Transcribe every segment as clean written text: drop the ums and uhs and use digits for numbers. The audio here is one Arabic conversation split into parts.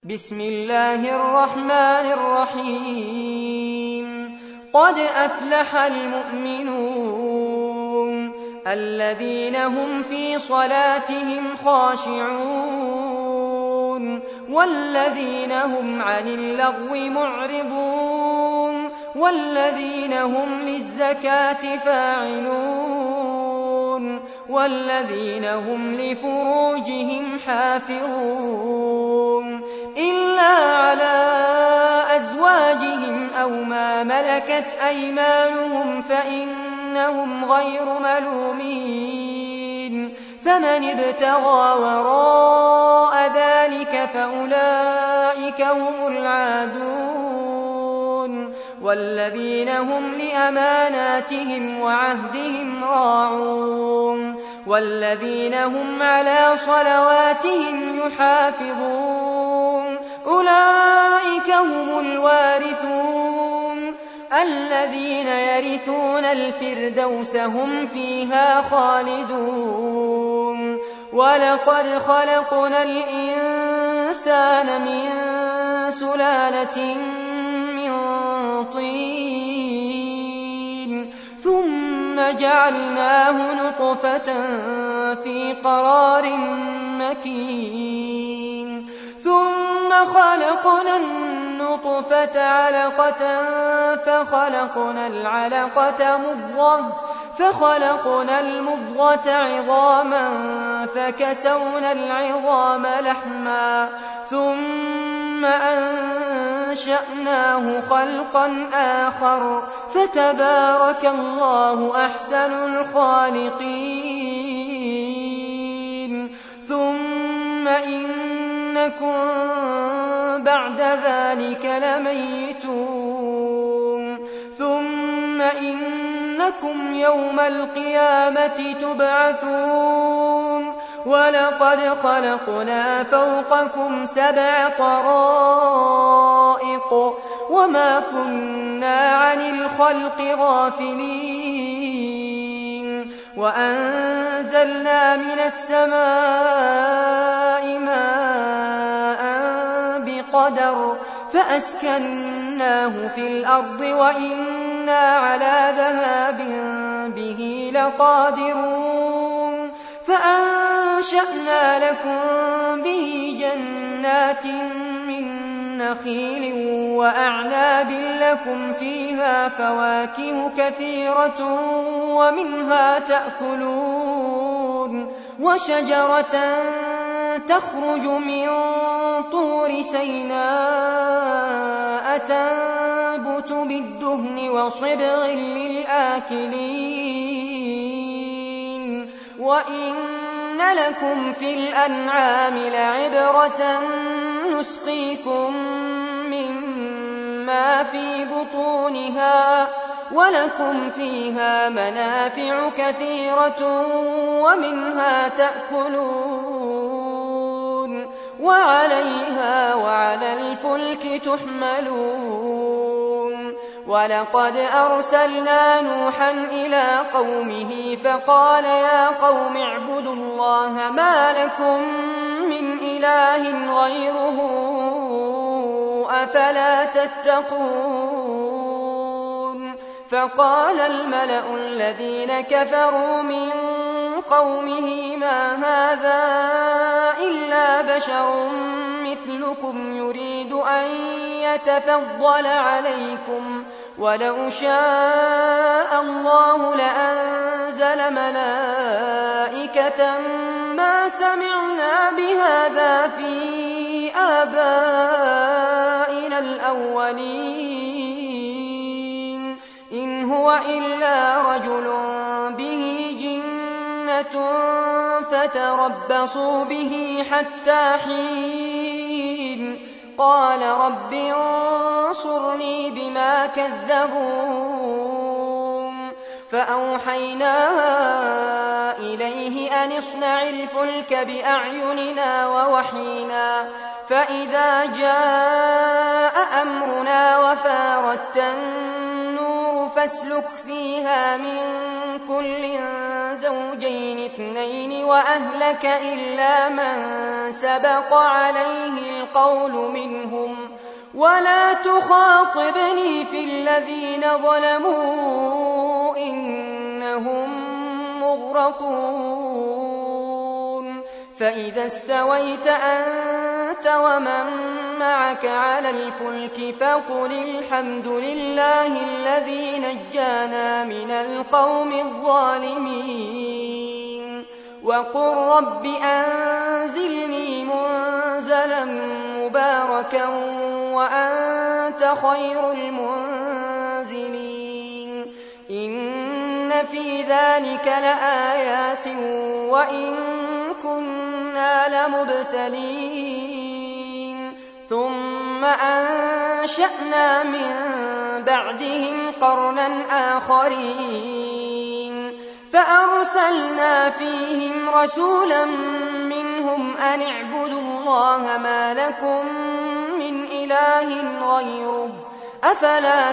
بسم الله الرحمن الرحيم قد أفلح المؤمنون الذين هم في صلاتهم خاشعون والذين هم عن اللغو معرضون والذين هم للزكاة فاعلون والذين هم لفروجهم حافظون إلا على أزواجهم أو ما ملكت أيمانهم فإنهم غير ملومين فمن ابتغى وراء ذلك فأولئك هم العادون والذين هم لأماناتهم وعهدهم راعون والذين هم على صلواتهم يحافظون أولئك هم الوارثون الذين يرثون الفردوس هم فيها خالدون ولقد خلقنا الإنسان من سلالة من طين ثم جعلناه نطفة في قرار مكين ثم خلقنا النطفة علقة فخلقنا العلقة مضغة فخلقنا المضغة عظاما فكسونا العظام لحما ثم أنشأناه خلقا آخر فتبارك الله أحسن الخالقين ثم إنكم بعد ذلك لميتون ثم إنكم يوم القيامة تبعثون ولقد خلقنا فوقكم 7 طرائق وما كنا عن الخلق غافلين وأنزلنا من السماء ماء بقدر فأسكناه في الأرض وإنا على ذهاب به لقادرون فأنشأنا لكم به جنات من نخيل وأعناب لكم فيها فواكه كثيرة ومنها تأكلون وشجرة تخرج من طور سيناء تنبت بالدهن وصبغ للآكلين وإن لكم في الأنعام لعبرة نسقيكم مما في بطونها ولكم فيها منافع كثيرة ومنها تأكلون وعليها وعلى الفلك تحملون ولقد أرسلنا نوحا إلى قومه فقال يا قوم اعبدوا الله ما لكم من إله غيره أفلا تتقون فقال الملأ الذين كفروا من قومه ما هذا إلا بشر مثلكم يريد أن يتفضل عليكم ولو شاء الله لأنزل ملائكة ما سمعنا بهذا في آبائنا الأولين إن هو إلا رجل به جنة فتربصوا به حتى حين قال رب انصرني بما كذبون فأوحينا إليه أن اصنع الفلك بأعيننا ووحينا فإذا جاء أمرنا وفارت النور فاسلك فيها من كل زوجين 2 وأهلك إلا من سبق عليه القول منهم ولا تخاطبني في الذين ظلموا إنهم مغرقون فإذا استويت أنت ومن معك على الفلك فقل الحمد لله الذي نجانا من القوم الظالمين وقل رب أنزلني منزلا مباركا وأنت خير المنزلين إن في ذلك لآيات وإن كنا لمبتلين ثم أنشأنا من بعدهم قرنا آخرين فأرسلنا فيهم رسولا منهم أن اعبدوا الله ما لكم من إله غيره أفلا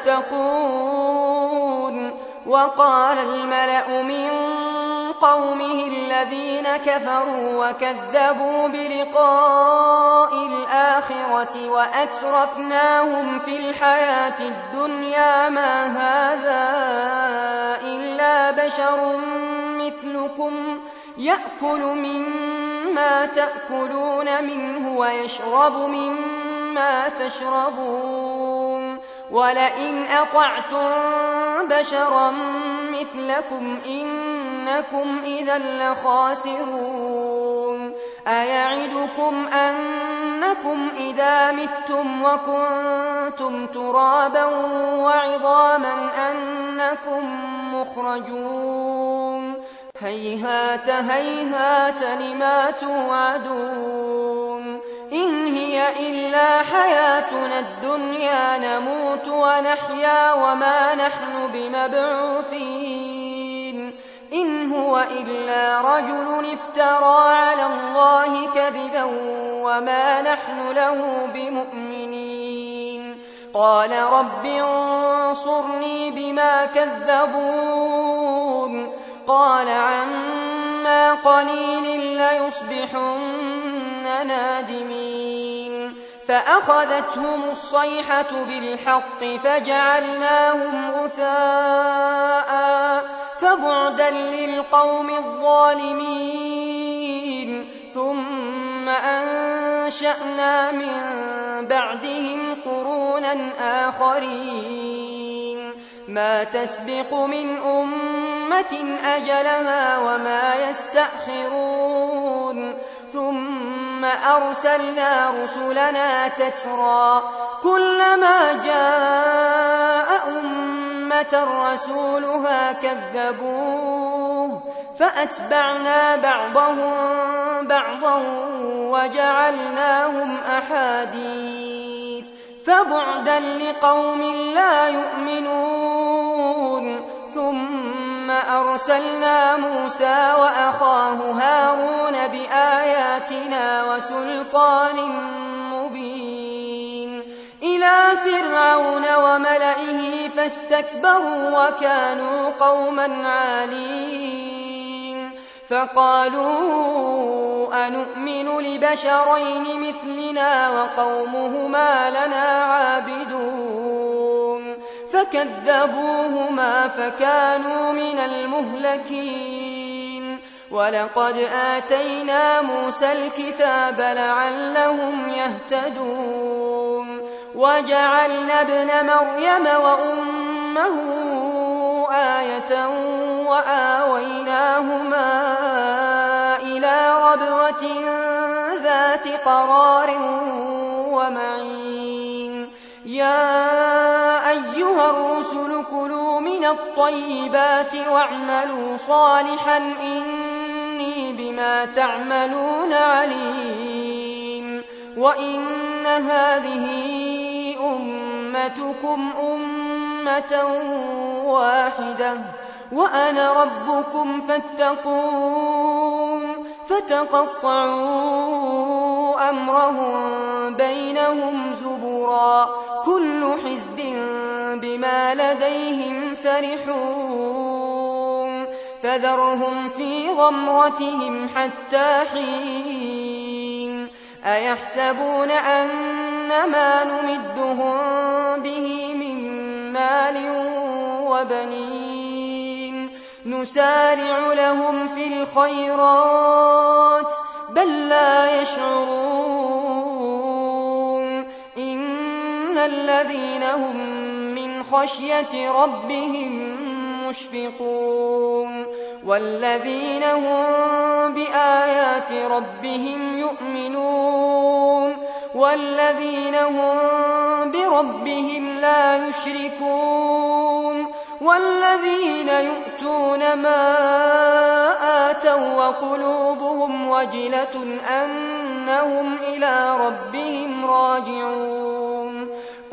تتقون وقال الملأ من قومه الذين كفروا وكذبوا بلقاء الآخرة وأترفناهم في الحياة الدنيا ما هذا إلا بشر مثلكم يأكل مما تأكلون منه ويشرب مما تشربون ولئن أطعتم بشرا مثلكم إنكم إذا لخاسرون أيعدكم أنكم إذا متم وكنتم ترابا وعظاما أنكم مخرجون هيهات هيهات لما توعدون إن هي إلا حياتنا الدنيا نموت ونحيا وما نحن بمبعوثين إن هو إلا رجل افترى على الله كذبا وما نحن له بمؤمنين قال رب انصرني بما كذبون قال عما قليل ليصبحن نادمين فأخذتهم الصيحة بالحق فجعلناهم غثاء فبعدا للقوم الظالمين ثم أنشأنا من بعدهم قرونا آخرين ما تسبق من أمة أجلها وما يستأخرون ثم أرسلنا رسلنا تترى كلما جاء أمة رسولها كذبوه فأتبعنا بعضهم بعضا وجعلناهم أحاديث فبعدا لقوم لا يؤمنون ثم أرسلنا موسى وأخاه هارون بآياتنا وسلطان مبين إلى فرعون وملئه فاستكبروا وكانوا قوما عالين فقالوا أنؤمن لبشرين مثلنا وقومهما لنا عابدون فكذبوهما فكانوا من المهلكين ولقد آتينا موسى الكتاب لعلهم يهتدون وجعلنا ابن مريم وأمه آية وآويناهما إلى ربوة ذات قرار ومعين يا أيها الرسل كلوا من الطيبات واعملوا صالحا إني بما تعملون عليم وإن هذه أمتكم أمة واحدة وأنا ربكم فاتقون فتقطعوا أمرهم بينهم زبرا كل حزب بما لديهم فرحون فذرهم في غمرتهم حتى حين أيحسبون أنما نمدهم به من مال وبنين نسارع لهم في الخيرات بل لا يشعرون إن الذين هم من خشية ربهم مشفقون والذين هم بآيات ربهم يؤمنون والذين هم بربهم لا يشركون والذين يؤتون ما آتوا وقلوبهم وجلة أنهم إلى ربهم راجعون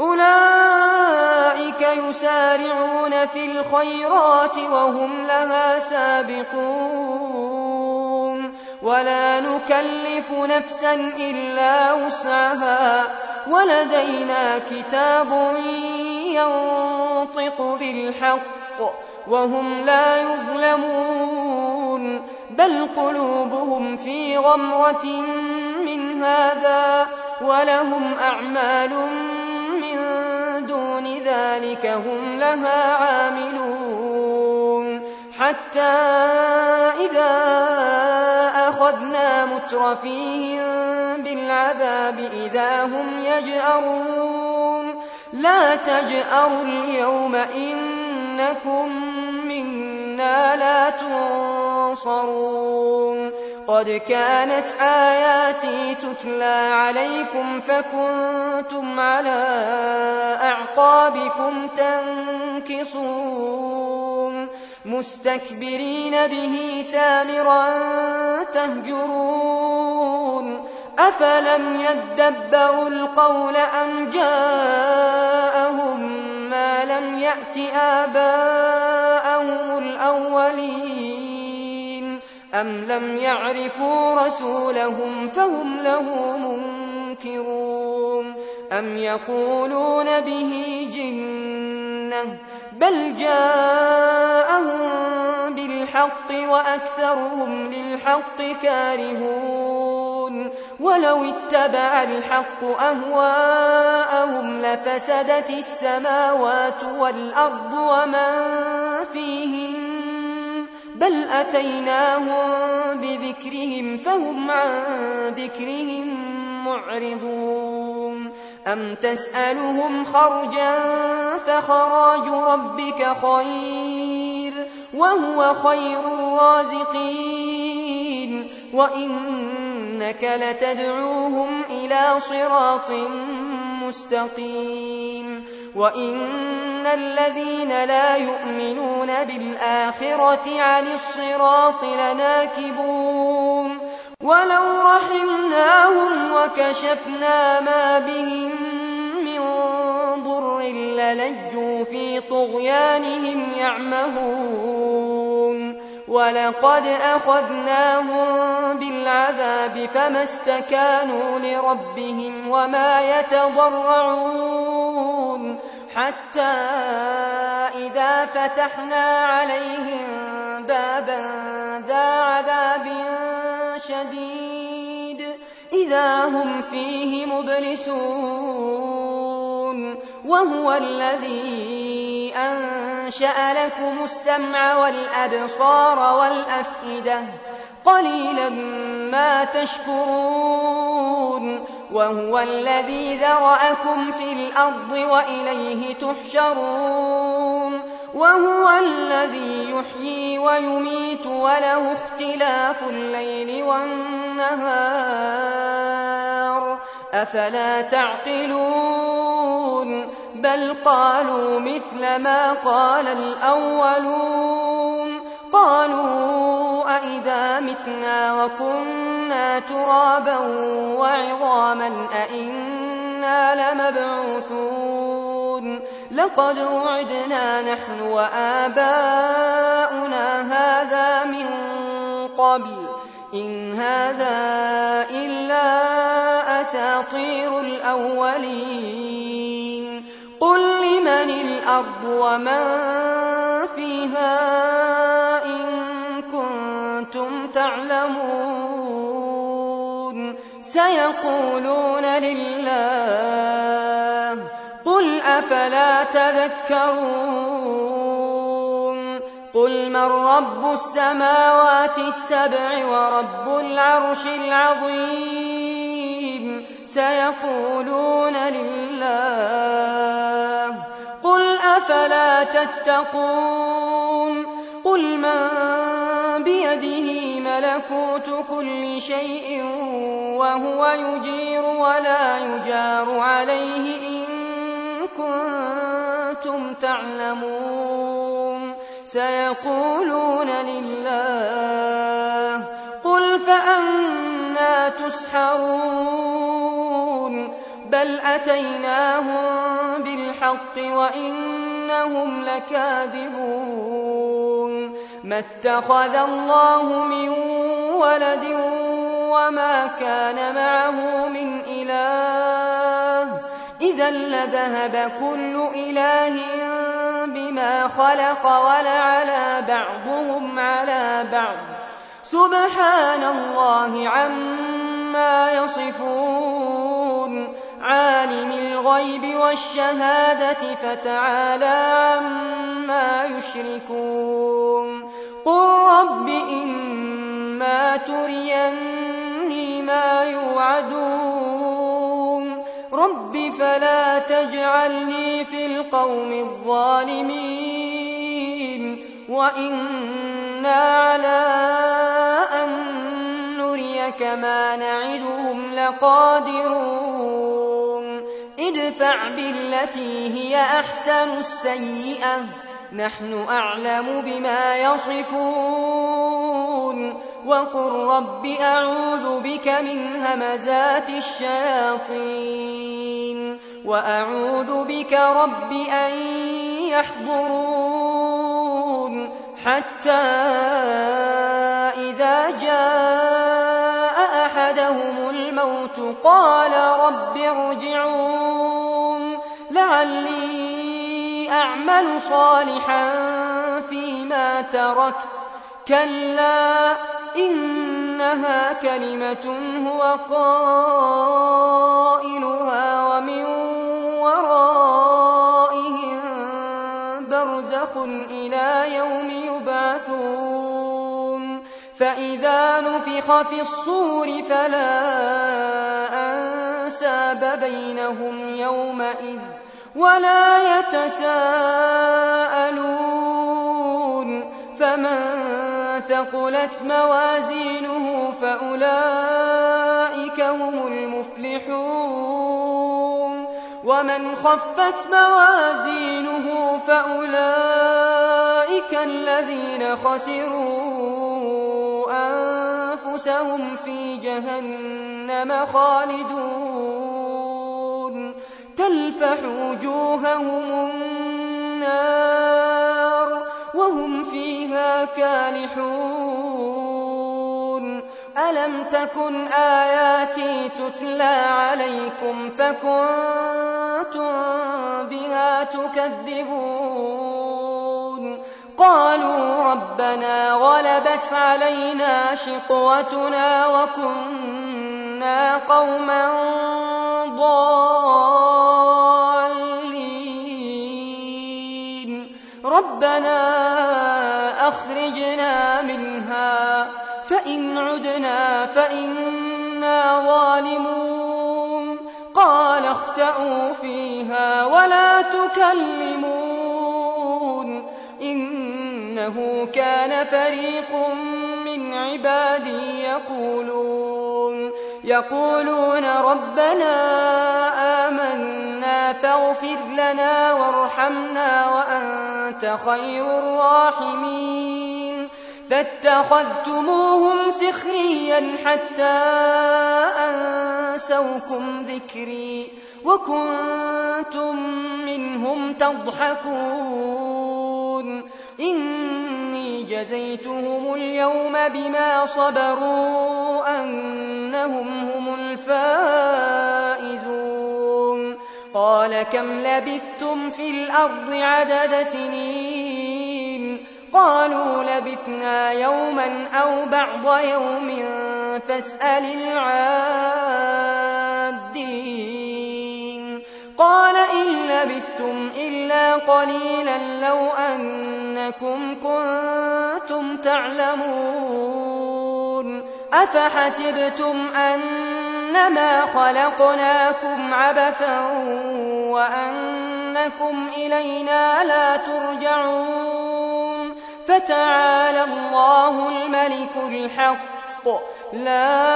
أولئك يسارعون في الخيرات وهم لها سابقون ولا نكلف نفسا إلا وسعها ولدينا كتاب ينطق بالحق وهم لا يظلمون بل قلوبهم في غمرة من هذا ولهم أعمال من دون ذلك هم لها عاملون حتى إذا أخذنا مترفيهم بالعذاب إذا هم يجأرون لا تجأروا اليوم إنكم منا لا تنصرون قد كانت آياتي تتلى عليكم فكنتم على أعقابكم تنكصون مستكبرين به سامرا تهجرون أفلم يدبروا القول أم جاءهم ما لم يأت آباءهم الأولين أم لم يعرفوا رسولهم فهم له منكرون أم يقولون به جنة بل جاءهم بالحق وأكثرهم للحق كارهون ولو اتبع الحق أهواءهم لفسدت السماوات والأرض ومن فيهن بل أتيناهم بذكرهم فهم عن ذكرهم معرضون أم تسألهم خرجا فخراج ربك خير وهو خير الرازقين وإنك لتدعوهم إلى صراط مستقيم وإن الذين لا يؤمنون بالآخرة عن الصراط لناكبون ولو رحمناهم وكشفنا ما بهم من ضر للجوا في طغيانهم يعمهون ولقد أخذناهم بالعذاب فما استكانوا لربهم وما يتضرعون حتى إذا فتحنا عليهم بابا ذا عذاب شديد إذا هم فيه مبلسون وهو الذي أنشأ لكم السمع والأبصار والأفئدة قليلا ما تشكرون وهو الذي ذرأكم في الأرض وإليه تحشرون وهو الذي يحيي ويميت وله اختلاف الليل والنهار أفلا تعقلون بل قالوا مثل ما قال الأولون قالوا أئذا متنا وكنا ترابا وعظاما أئنا لمبعوثون لقد وعدنا نحن وآباؤنا هذا من قبل إن هذا إلا أساطير الأولين قل لمن الأرض ومن فيها إن كنتم تعلمون سيقولون سيقولون لله قل أفلا تذكرون قل من رب السماوات السبع ورب العرش العظيم سيقولون لله قل أفلا تتقون قل من بيده ملكوت كل شيء وهو يجير ولا يجار عليه إن كنتم تعلمون سيقولون لله قل فأنى تسحرون بل أتيناهم بالحق وإنهم لكاذبون ما اتخذ الله من ولد وما كان معه من إله إذا لذهب كل إله بما خلق ولعلى بعضهم على بعض سبحان الله عما يصفون عالم الغيب والشهادة فتعالى عما يشركون قل رب إما تريني ما يوعدون رب فلا تجعلني في القوم الظالمين وإنا على أن نريك ما نعدهم لقادرون ادفع بالتي هي أحسن السيئة نحن أعلم بما يصفون وقل رب أعوذ بك من همزات الشياطين وأعوذ بك رب أن يحضرون حتى إذا جاء أحدهم الموت قال رب ارجعون لعلي أعمل صالحا فيما تركت كلا إنها كلمة هو قائلها ومن ورائهم برزخ إلى يوم يبعثون فإذا نفخ في الصور فلا أنساب بينهم يومئذ ولا يتساءلون فمن ثقلت موازينه فأولئك هم المفلحون ومن خفت موازينه فأولئك الذين خسروا أنفسهم في جهنم خالدون تلفح وجوههم النار وهم فيها كالحون ألم تكن آياتي تتلى عليكم فكنتم بها تكذبون قالوا ربنا غلبت علينا شقوتنا وكنا قوما ضالين ربنا أخرجنا منها فإن عدنا فإنا ظالمون قال اخسئوا فيها ولا تكلمون إنه كان فريق من عبادي يقولون ربنا آمنا فاغفر لنا وارحمنا وأنت خير الراحمين فاتخذتموهم سخريا حتى أنسوكم ذكري وكنتم منهم تضحكون إني جزيتهم اليوم بما صبروا أنهم هم الفائزون قال كم لبثتم في الأرض عدد سنين قالوا لبثنا يوما أو بعض يوم فاسأل العادين قال إن لبثتم إلا قليلا لو أنكم كنتم تعلمون أفحسبتم أنما خلقناكم عبثا وأنكم إلينا لا ترجعون فتعالى الله الملك الحق لا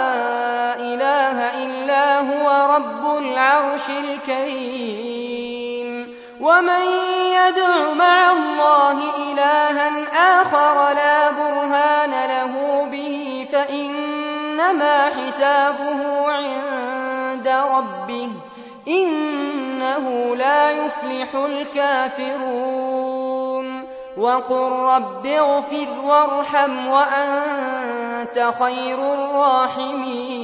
إله إلا هو رب العرش الكريم ومن يدع مع الله إلها آخر لا برهان له به فإنما حسابه عند ربه إنه لا يفلح الكافرون وقل رب اغفر وارحم وأنت خير الراحمين